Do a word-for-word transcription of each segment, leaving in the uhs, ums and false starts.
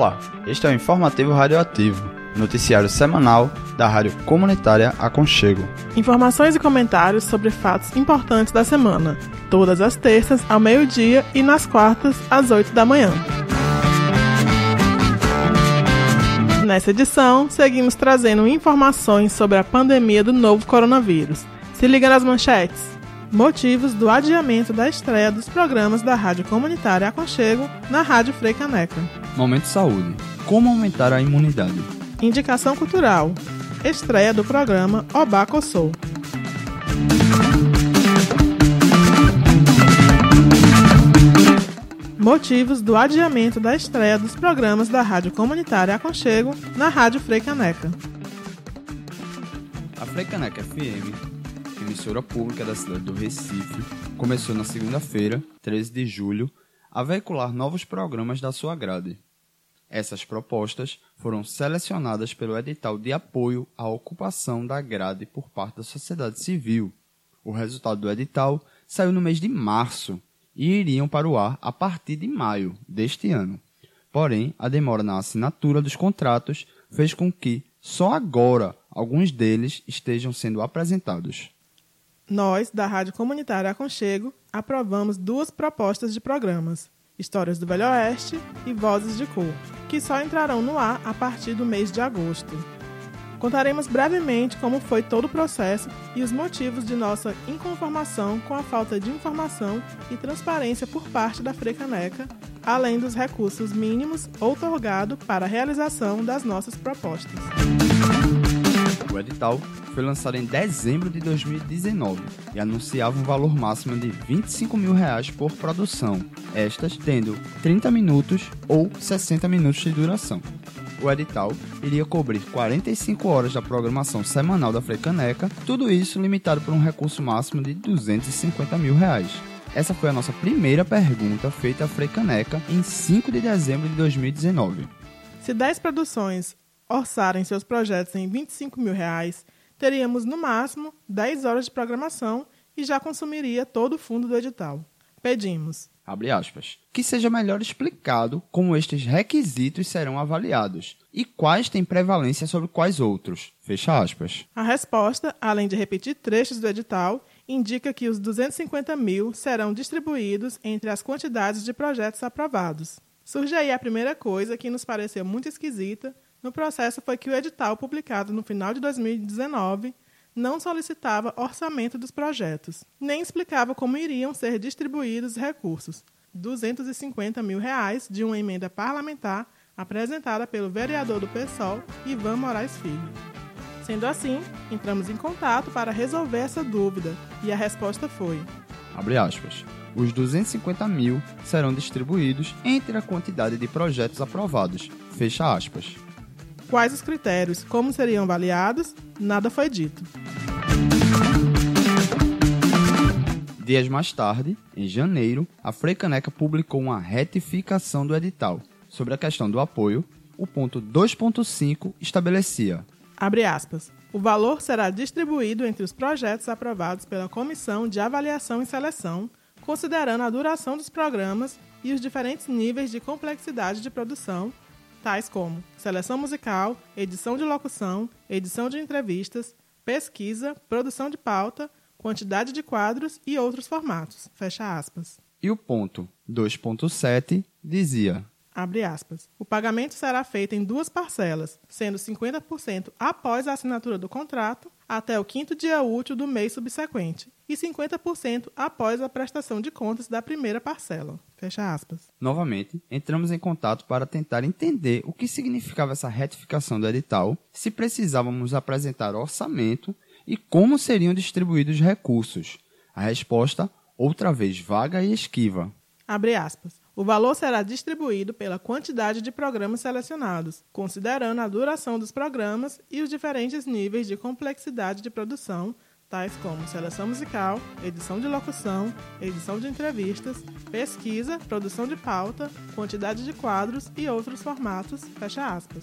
Olá, este é o Informativo Radioativo, noticiário semanal da Rádio Comunitária Aconchego. Informações e comentários sobre fatos importantes da semana, todas as terças ao meio-dia e nas quartas às oito da manhã. Nessa edição, seguimos trazendo informações sobre a pandemia do novo coronavírus. Se liga nas manchetes. Motivos do adiamento da estreia dos programas da Rádio Comunitária Aconchego na Rádio Frei Caneca. Momento Saúde. Como aumentar a imunidade? Indicação cultural. Estreia do programa Obá Coçou. Motivos do adiamento da estreia dos programas da Rádio Comunitária Aconchego na Rádio Frei Caneca. A Frei Caneca F M, emissora pública da cidade do Recife, começou na segunda-feira, treze de julho, a veicular novos programas da sua grade. Essas propostas foram selecionadas pelo edital de apoio à ocupação da grade por parte da sociedade civil. O resultado do edital saiu no mês de março e iriam para o ar a partir de maio deste ano. Porém, a demora na assinatura dos contratos fez com que, só agora, alguns deles estejam sendo apresentados. Nós, da Rádio Comunitária Aconchego, aprovamos duas propostas de programas, Histórias do Velho Oeste e Vozes de Cor, que só entrarão no ar a partir do mês de agosto. Contaremos brevemente como foi todo o processo e os motivos de nossa inconformação com a falta de informação e transparência por parte da Frei Caneca, além dos recursos mínimos outorgados para a realização das nossas propostas. O edital foi lançado em dezembro de dois mil e dezenove e anunciava um valor máximo de vinte e cinco mil reais por produção, estas tendo trinta minutos ou sessenta minutos de duração. O edital iria cobrir quarenta e cinco horas da programação semanal da Frei Caneca, tudo isso limitado por um recurso máximo de duzentos e cinquenta mil reais. Essa foi a nossa primeira pergunta feita à Frei Caneca em cinco de dezembro de dois mil e dezenove. Se dez produções orçarem seus projetos em vinte e cinco mil reais, teríamos no máximo dez horas de programação e já consumiria todo o fundo do edital. Pedimos, abre aspas, que seja melhor explicado como estes requisitos serão avaliados e quais têm prevalência sobre quais outros, fecha aspas. A resposta, além de repetir trechos do edital, indica que os duzentos e cinquenta mil serão distribuídos entre as quantidades de projetos aprovados. Surge aí a primeira coisa que nos pareceu muito esquisita no processo foi que o edital publicado no final de dois mil e dezenove não solicitava orçamento dos projetos, nem explicava como iriam ser distribuídos os recursos, duzentos e cinquenta mil reais de uma emenda parlamentar apresentada pelo vereador do PSOL, Ivan Moraes Filho. Sendo assim, entramos em contato para resolver essa dúvida e a resposta foi, abre aspas, os duzentos e cinquenta mil serão distribuídos entre a quantidade de projetos aprovados, fecha aspas. Quais os critérios, como seriam avaliados, nada foi dito. Dias mais tarde, em janeiro, a Frei Caneca publicou uma retificação do edital. Sobre a questão do apoio, o ponto dois ponto cinco estabelecia, abre aspas, o valor será distribuído entre os projetos aprovados pela Comissão de Avaliação e Seleção, considerando a duração dos programas e os diferentes níveis de complexidade de produção, tais como seleção musical, edição de locução, edição de entrevistas, pesquisa, produção de pauta, quantidade de quadros e outros formatos, fecha aspas. E o ponto dois ponto sete dizia, abre aspas, o pagamento será feito em duas parcelas, sendo cinquenta por cento após a assinatura do contrato, até o quinto dia útil do mês subsequente, e cinquenta por cento após a prestação de contas da primeira parcela. Fecha aspas. Novamente, entramos em contato para tentar entender o que significava essa retificação do edital, se precisávamos apresentar orçamento e como seriam distribuídos os recursos. A resposta, outra vez vaga e esquiva. Abre aspas. O valor será distribuído pela quantidade de programas selecionados, considerando a duração dos programas e os diferentes níveis de complexidade de produção, tais como seleção musical, edição de locução, edição de entrevistas, pesquisa, produção de pauta, quantidade de quadros e outros formatos, fecha aspas.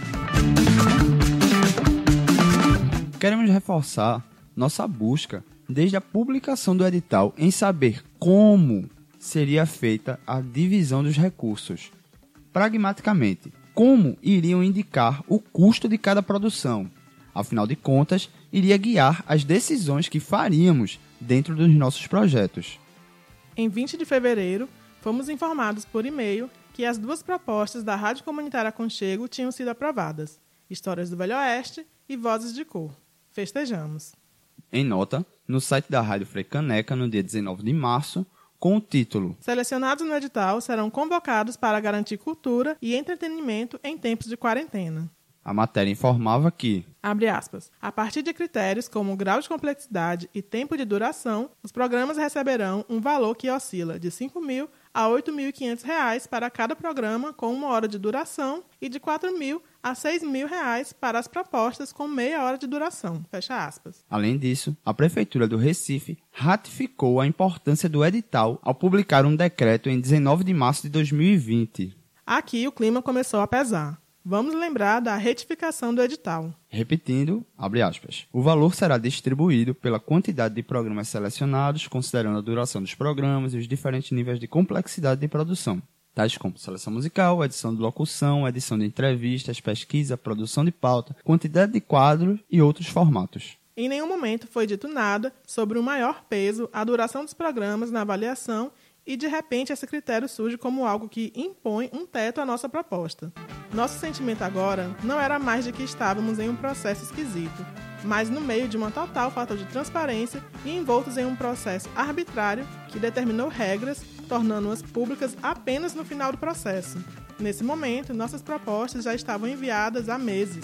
Queremos reforçar nossa busca desde a publicação do edital em saber como seria feita a divisão dos recursos. Pragmaticamente, como iriam indicar o custo de cada produção. Afinal de contas, iria guiar as decisões que faríamos dentro dos nossos projetos. Em vinte de fevereiro, fomos informados por e-mail que as duas propostas da Rádio Comunitária Aconchego tinham sido aprovadas: Histórias do Velho Oeste e Vozes de Cor. Festejamos. Em nota, no site da Rádio Frecaneca, no dia dezenove de março, com o título Selecionados no edital serão convocados para garantir cultura e entretenimento em tempos de quarentena. A matéria informava que, abre aspas, a partir de critérios como grau de complexidade e tempo de duração, os programas receberão um valor que oscila de cinco mil a oito mil e quinhentos reais para cada programa com uma hora de duração e de quatro mil a seis mil reais para as propostas com meia hora de duração. Fecha aspas. Além disso, a Prefeitura do Recife ratificou a importância do edital ao publicar um decreto em dezenove de março de dois mil e vinte. Aqui o clima começou a pesar. Vamos lembrar da retificação do edital. Repetindo, abre aspas, o valor será distribuído pela quantidade de programas selecionados, considerando a duração dos programas e os diferentes níveis de complexidade de produção, tais como seleção musical, edição de locução, edição de entrevistas, pesquisa, produção de pauta, quantidade de quadros e outros formatos. Em nenhum momento foi dito nada sobre o maior peso, a duração dos programas na avaliação e, de repente, esse critério surge como algo que impõe um teto à nossa proposta. Nosso sentimento agora não era mais de que estávamos em um processo esquisito, mas no meio de uma total falta de transparência e envoltos em um processo arbitrário que determinou regras, tornando-as públicas apenas no final do processo. Nesse momento, nossas propostas já estavam enviadas há meses.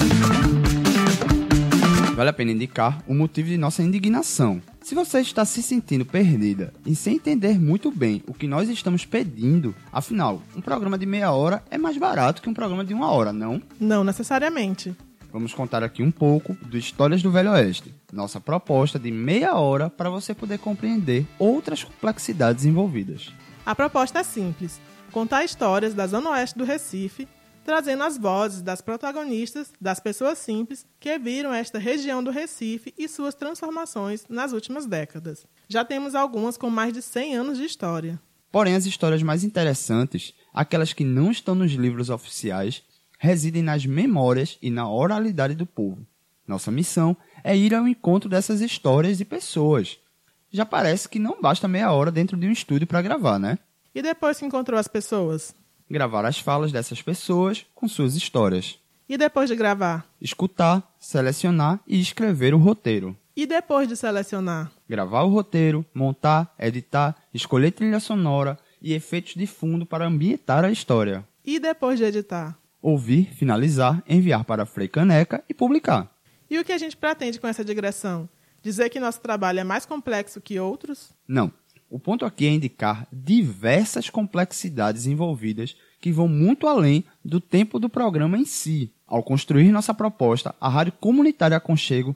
Vale a pena indicar o motivo de nossa indignação. Se você está se sentindo perdida e sem entender muito bem o que nós estamos pedindo, afinal, um programa de meia hora é mais barato que um programa de uma hora, não? Não necessariamente. Vamos contar aqui um pouco do Histórias do Velho Oeste, nossa proposta de meia hora para você poder compreender outras complexidades envolvidas. A proposta é simples: contar histórias da Zona Oeste do Recife, trazendo as vozes das protagonistas, das pessoas simples que viram esta região do Recife e suas transformações nas últimas décadas. Já temos algumas com mais de cem anos de história. Porém, as histórias mais interessantes, aquelas que não estão nos livros oficiais, residem nas memórias e na oralidade do povo. Nossa missão é ir ao encontro dessas histórias e pessoas. Já parece que não basta meia hora dentro de um estúdio para gravar, né? E depois que encontrou as pessoas? Gravar as falas dessas pessoas com suas histórias. E depois de gravar? Escutar, selecionar e escrever o roteiro. E depois de selecionar? Gravar o roteiro, montar, editar, escolher trilha sonora e efeitos de fundo para ambientar a história. E depois de editar? Ouvir, finalizar, enviar para a Frecaneca e publicar. E o que a gente pretende com essa digressão? Dizer que nosso trabalho é mais complexo que outros? Não. O ponto aqui é indicar diversas complexidades envolvidas que vão muito além do tempo do programa em si. Ao construir nossa proposta, a Rádio Comunitária Aconchego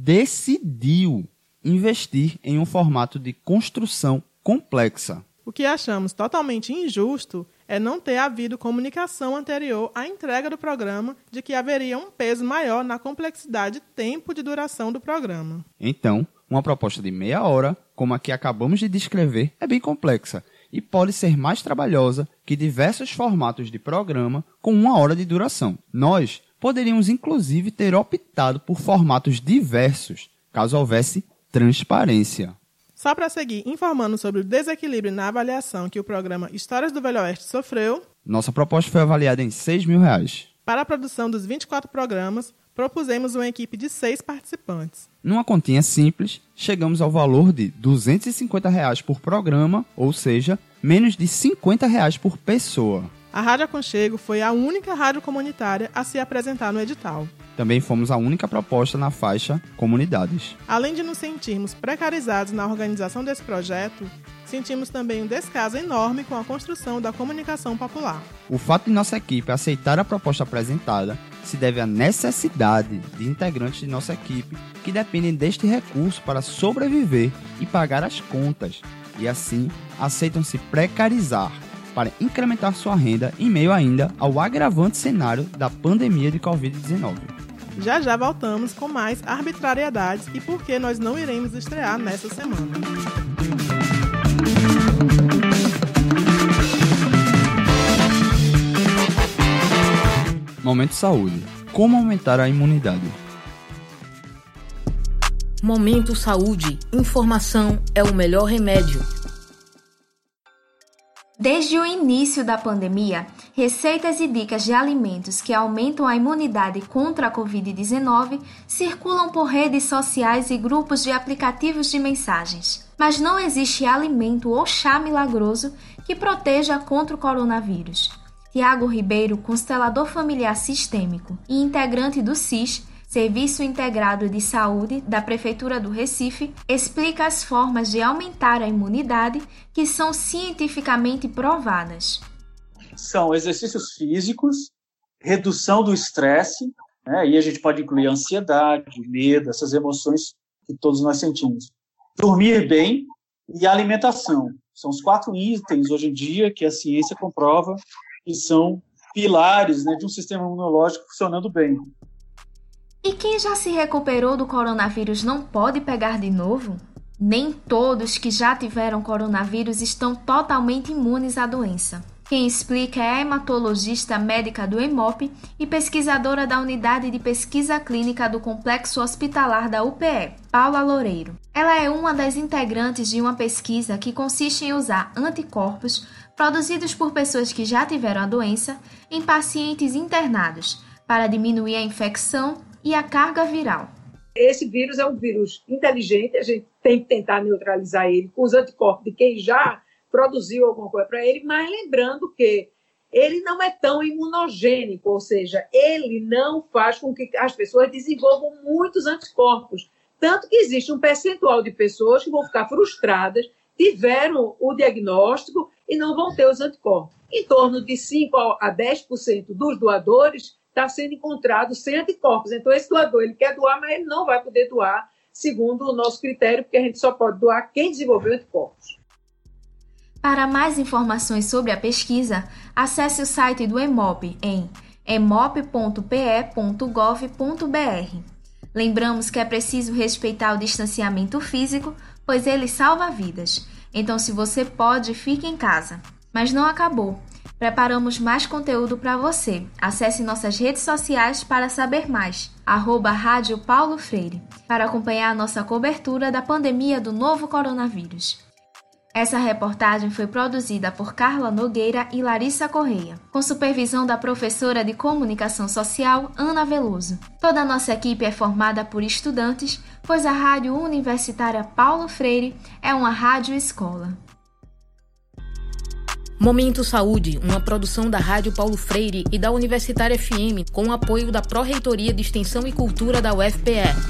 decidiu investir em um formato de construção complexa. O que achamos totalmente injusto é não ter havido comunicação anterior à entrega do programa de que haveria um peso maior na complexidade e tempo de duração do programa. Então, uma proposta de meia hora, como a que acabamos de descrever, é bem complexa e pode ser mais trabalhosa que diversos formatos de programa com uma hora de duração. Nós poderíamos, inclusive, ter optado por formatos diversos, caso houvesse transparência. Só para seguir informando sobre o desequilíbrio na avaliação que o programa Histórias do Velho Oeste sofreu, nossa proposta foi avaliada em seis mil reais. Para a produção dos vinte e quatro programas, propusemos uma equipe de seis participantes. Numa continha simples, chegamos ao valor de duzentos e cinquenta reais por programa, ou seja, menos de cinquenta reais por pessoa. A Rádio Aconchego foi a única rádio comunitária a se apresentar no edital. Também fomos a única proposta na faixa Comunidades. Além de nos sentirmos precarizados na organização desse projeto, sentimos também um descaso enorme com a construção da comunicação popular. O fato de nossa equipe aceitar a proposta apresentada se deve à necessidade de integrantes de nossa equipe que dependem deste recurso para sobreviver e pagar as contas, e assim aceitam se precarizar para incrementar sua renda em meio ainda ao agravante cenário da pandemia de covid dezenove. Já já voltamos com mais arbitrariedades e por que nós não iremos estrear nessa semana. Momento Saúde. Como aumentar a imunidade? Momento Saúde. Informação é o melhor remédio. Desde o início da pandemia, receitas e dicas de alimentos que aumentam a imunidade contra a covid dezenove circulam por redes sociais e grupos de aplicativos de mensagens. Mas não existe alimento ou chá milagroso que proteja contra o coronavírus. Tiago Ribeiro, constelador familiar sistêmico e integrante do S I S, Serviço Integrado de Saúde da Prefeitura do Recife, explica as formas de aumentar a imunidade que são cientificamente provadas. São exercícios físicos, redução do estresse, né? E a gente pode incluir ansiedade, medo, essas emoções que todos nós sentimos. Dormir bem e alimentação. São os quatro itens hoje em dia que a ciência comprova que são pilares, né, de um sistema imunológico funcionando bem. E quem já se recuperou do coronavírus não pode pegar de novo? Nem todos que já tiveram coronavírus estão totalmente imunes à doença. Quem explica é a hematologista médica do EMOP e pesquisadora da Unidade de Pesquisa Clínica do Complexo Hospitalar da U P E, Paula Loureiro. Ela é uma das integrantes de uma pesquisa que consiste em usar anticorpos produzidos por pessoas que já tiveram a doença em pacientes internados para diminuir a infecção e a carga viral. Esse vírus é um vírus inteligente, a gente tem que tentar neutralizar ele com os anticorpos de quem já produziu alguma coisa para ele, mas lembrando que ele não é tão imunogênico, ou seja, ele não faz com que as pessoas desenvolvam muitos anticorpos. Tanto que existe um percentual de pessoas que vão ficar frustradas, tiveram o diagnóstico e não vão ter os anticorpos. Em torno de cinco a dez por cento dos doadores está sendo encontrado sem anticorpos. Então, esse doador, ele quer doar, mas ele não vai poder doar segundo o nosso critério, porque a gente só pode doar quem desenvolveu anticorpos. Para mais informações sobre a pesquisa, acesse o site do EMOP em emop ponto p e ponto gov ponto b r. Lembramos que é preciso respeitar o distanciamento físico, pois ele salva vidas. Então, se você pode, fique em casa. Mas não acabou. Preparamos mais conteúdo para você. Acesse nossas redes sociais para saber mais. Arroba Rádio Paulo Freire, para acompanhar a nossa cobertura da pandemia do novo coronavírus. Essa reportagem foi produzida por Carla Nogueira e Larissa Correia, com supervisão da professora de Comunicação Social, Ana Veloso. Toda a nossa equipe é formada por estudantes, pois a Rádio Universitária Paulo Freire é uma rádio-escola. Momento Saúde, uma produção da Rádio Paulo Freire e da Universitária F M, com o apoio da Pró-Reitoria de Extensão e Cultura da U F P E.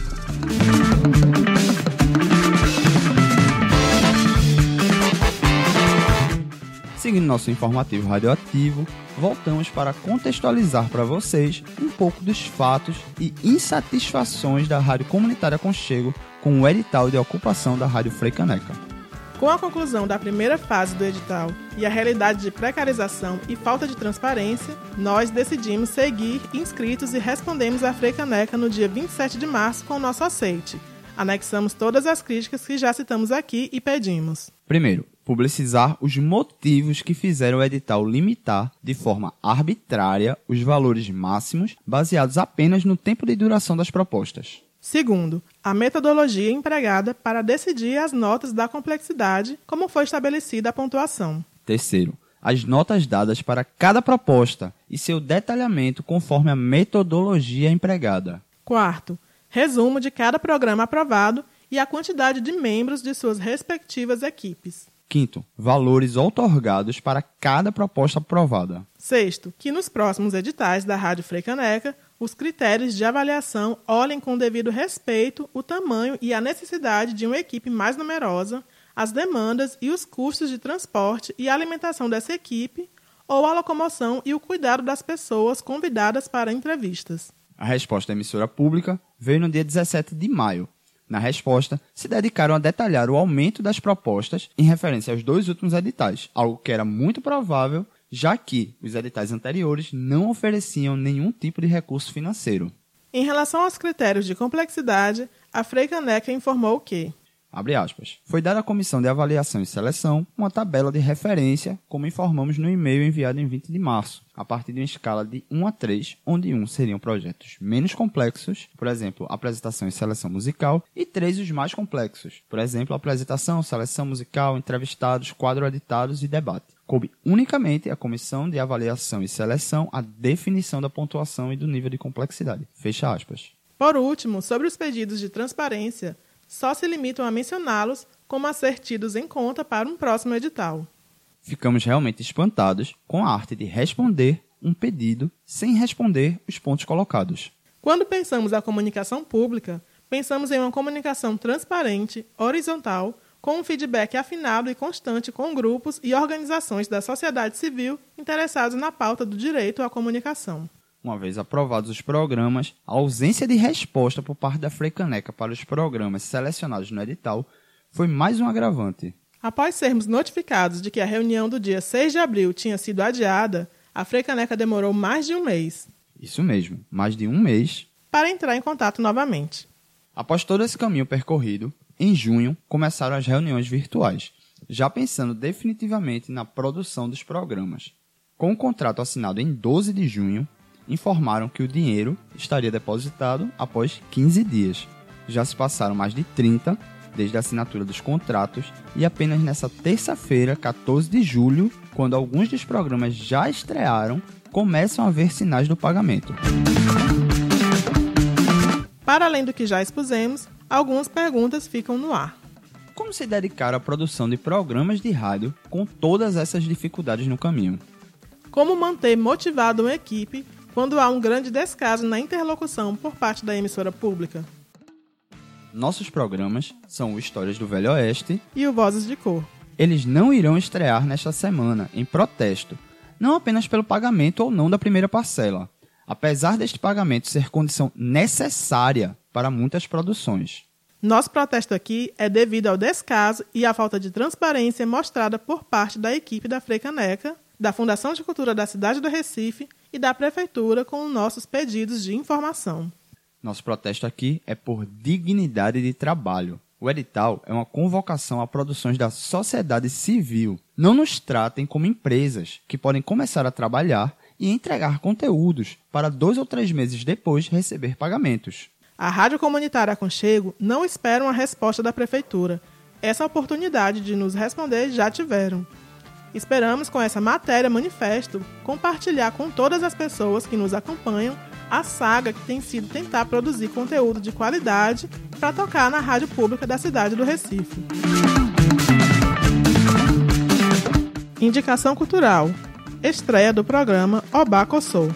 Seguindo nosso informativo radioativo, voltamos para contextualizar para vocês um pouco dos fatos e insatisfações da Rádio Comunitária Conchego com o edital de ocupação da Rádio Frei Caneca. Com a conclusão da primeira fase do edital e a realidade de precarização e falta de transparência, nós decidimos seguir inscritos e respondemos à Frei Caneca no dia vinte e sete de março com o nosso aceite. Anexamos todas as críticas que já citamos aqui e pedimos. Primeiro, publicizar os motivos que fizeram o edital limitar de forma arbitrária os valores máximos baseados apenas no tempo de duração das propostas. Segundo, a metodologia empregada para decidir as notas da complexidade, como foi estabelecida a pontuação. Terceiro, as notas dadas para cada proposta e seu detalhamento conforme a metodologia empregada. Quarto, resumo de cada programa aprovado e a quantidade de membros de suas respectivas equipes. Quinto, valores outorgados para cada proposta aprovada. Sexto, que nos próximos editais da Rádio Frei Caneca, os critérios de avaliação olhem com devido respeito o tamanho e a necessidade de uma equipe mais numerosa, as demandas e os custos de transporte e alimentação dessa equipe, ou a locomoção e o cuidado das pessoas convidadas para entrevistas. A resposta da emissora pública veio no dia dezessete de maio. Na resposta, se dedicaram a detalhar o aumento das propostas em referência aos dois últimos editais, algo que era muito provável, já que os editais anteriores não ofereciam nenhum tipo de recurso financeiro. Em relação aos critérios de complexidade, a Frei Caneca informou que Abre aspas. Foi dada à Comissão de Avaliação e Seleção uma tabela de referência, como informamos no e-mail enviado em vinte de março, a partir de uma escala de um a três, onde um seriam projetos menos complexos, por exemplo, apresentação e seleção musical, e três os mais complexos, por exemplo, apresentação, seleção musical, entrevistados, quadro editados e debate. Coube unicamente à Comissão de Avaliação e Seleção a definição da pontuação e do nível de complexidade. Fecha aspas. Por último, sobre os pedidos de transparência, só se limitam a mencioná-los como a ser tidos em conta para um próximo edital. Ficamos realmente espantados com a arte de responder um pedido sem responder os pontos colocados. Quando pensamos a comunicação pública, pensamos em uma comunicação transparente, horizontal, com um feedback afinado e constante com grupos e organizações da sociedade civil interessados na pauta do direito à comunicação. Uma vez aprovados os programas, a ausência de resposta por parte da Frecaneca para os programas selecionados no edital foi mais um agravante. Após sermos notificados de que a reunião do dia seis de abril tinha sido adiada, a Frecaneca demorou mais de um mês. Isso mesmo, mais de um mês. Para entrar em contato novamente. Após todo esse caminho percorrido, em junho começaram as reuniões virtuais, já pensando definitivamente na produção dos programas. Com o contrato assinado em doze de junho, informaram que o dinheiro estaria depositado após quinze dias. Já se passaram mais de trinta desde a assinatura dos contratos e apenas nessa terça-feira, quatorze de julho, quando alguns dos programas já estrearam, começam a haver sinais do pagamento. Para além do que já expusemos, algumas perguntas ficam no ar. Como se dedicar à produção de programas de rádio com todas essas dificuldades no caminho? Como manter motivada uma equipe quando há um grande descaso na interlocução por parte da emissora pública? Nossos programas são o Histórias do Velho Oeste e o Vozes de Cor. Eles não irão estrear nesta semana, em protesto, não apenas pelo pagamento ou não da primeira parcela, apesar deste pagamento ser condição necessária para muitas produções. Nosso protesto aqui é devido ao descaso e à falta de transparência mostrada por parte da equipe da Frecaneca, da Fundação de Cultura da cidade do Recife e da Prefeitura com nossos pedidos de informação. Nosso protesto aqui é por dignidade de trabalho. O edital é uma convocação a produções da sociedade civil. Não nos tratem como empresas que podem começar a trabalhar e entregar conteúdos para dois ou três meses depois receber pagamentos. A Rádio Comunitária Aconchego não espera uma resposta da Prefeitura. Essa oportunidade de nos responder já tiveram. Esperamos, com essa matéria manifesto, compartilhar com todas as pessoas que nos acompanham a saga que tem sido tentar produzir conteúdo de qualidade para tocar na rádio pública da cidade do Recife. Indicação cultural. Estreia do programa Obá Coçou.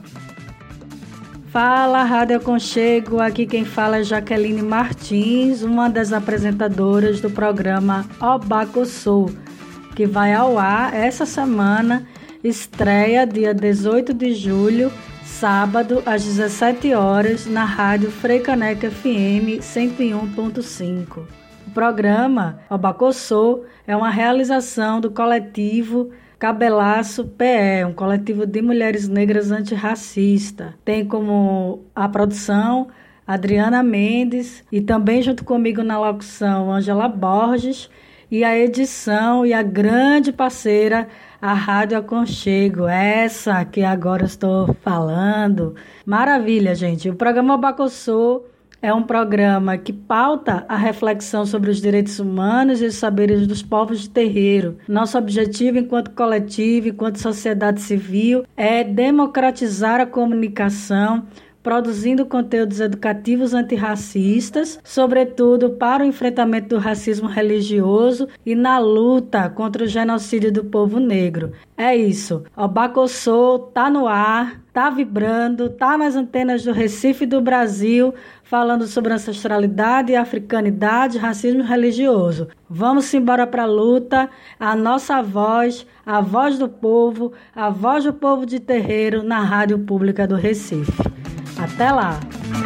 Fala, Rádio Aconchego, aqui quem fala é Jaqueline Martins, uma das apresentadoras do programa Obá Coçou, que vai ao ar essa semana, estreia dia dezoito de julho, sábado, às dezessete horas, na Rádio Frecaneca F M cento e um ponto cinco. O programa Obá Coçou é uma realização do coletivo Cabelaço P E, um coletivo de mulheres negras antirracista. Tem como a produção Adriana Mendes e também junto comigo na locução Ângela Borges, e a edição e a grande parceira, a Rádio Aconchego, essa que agora estou falando. Maravilha, gente. O programa Obá Coçou é um programa que pauta a reflexão sobre os direitos humanos e os saberes dos povos de terreiro. Nosso objetivo enquanto coletivo, enquanto sociedade civil, é democratizar a comunicação, produzindo conteúdos educativos antirracistas, sobretudo para o enfrentamento do racismo religioso e na luta contra o genocídio do povo negro. É isso, Obá Coçou tá no ar, tá vibrando, tá nas antenas do Recife e do Brasil, falando sobre ancestralidade, africanidade, racismo religioso. Vamos embora para a luta, a nossa voz, a voz do povo, a voz do povo de terreiro na Rádio Pública do Recife. Até lá!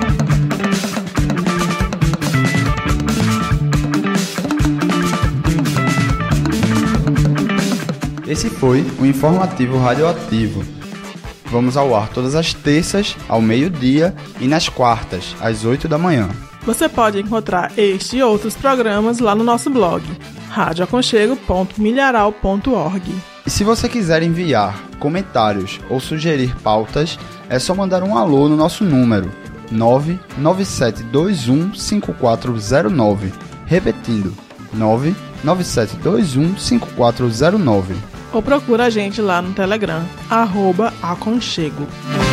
Esse foi o Informativo Radioativo. Vamos ao ar todas as terças, ao meio-dia, e nas quartas, às oito da manhã. Você pode encontrar este e outros programas lá no nosso blog, rádio aconchego ponto milharal ponto org. E se você quiser enviar comentários ou sugerir pautas, é só mandar um alô no nosso número nove nove sete dois um cinco quatro zero nove, repetindo, nove nove sete dois um cinco quatro zero nove. Ou procura a gente lá no Telegram, arroba aconchego.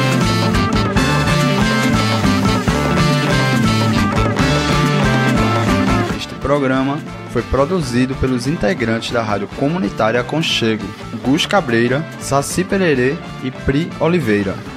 Este programa foi produzido pelos integrantes da Rádio Comunitária Aconchego, Gus Cabreira, Saci Pererê e Pri Oliveira.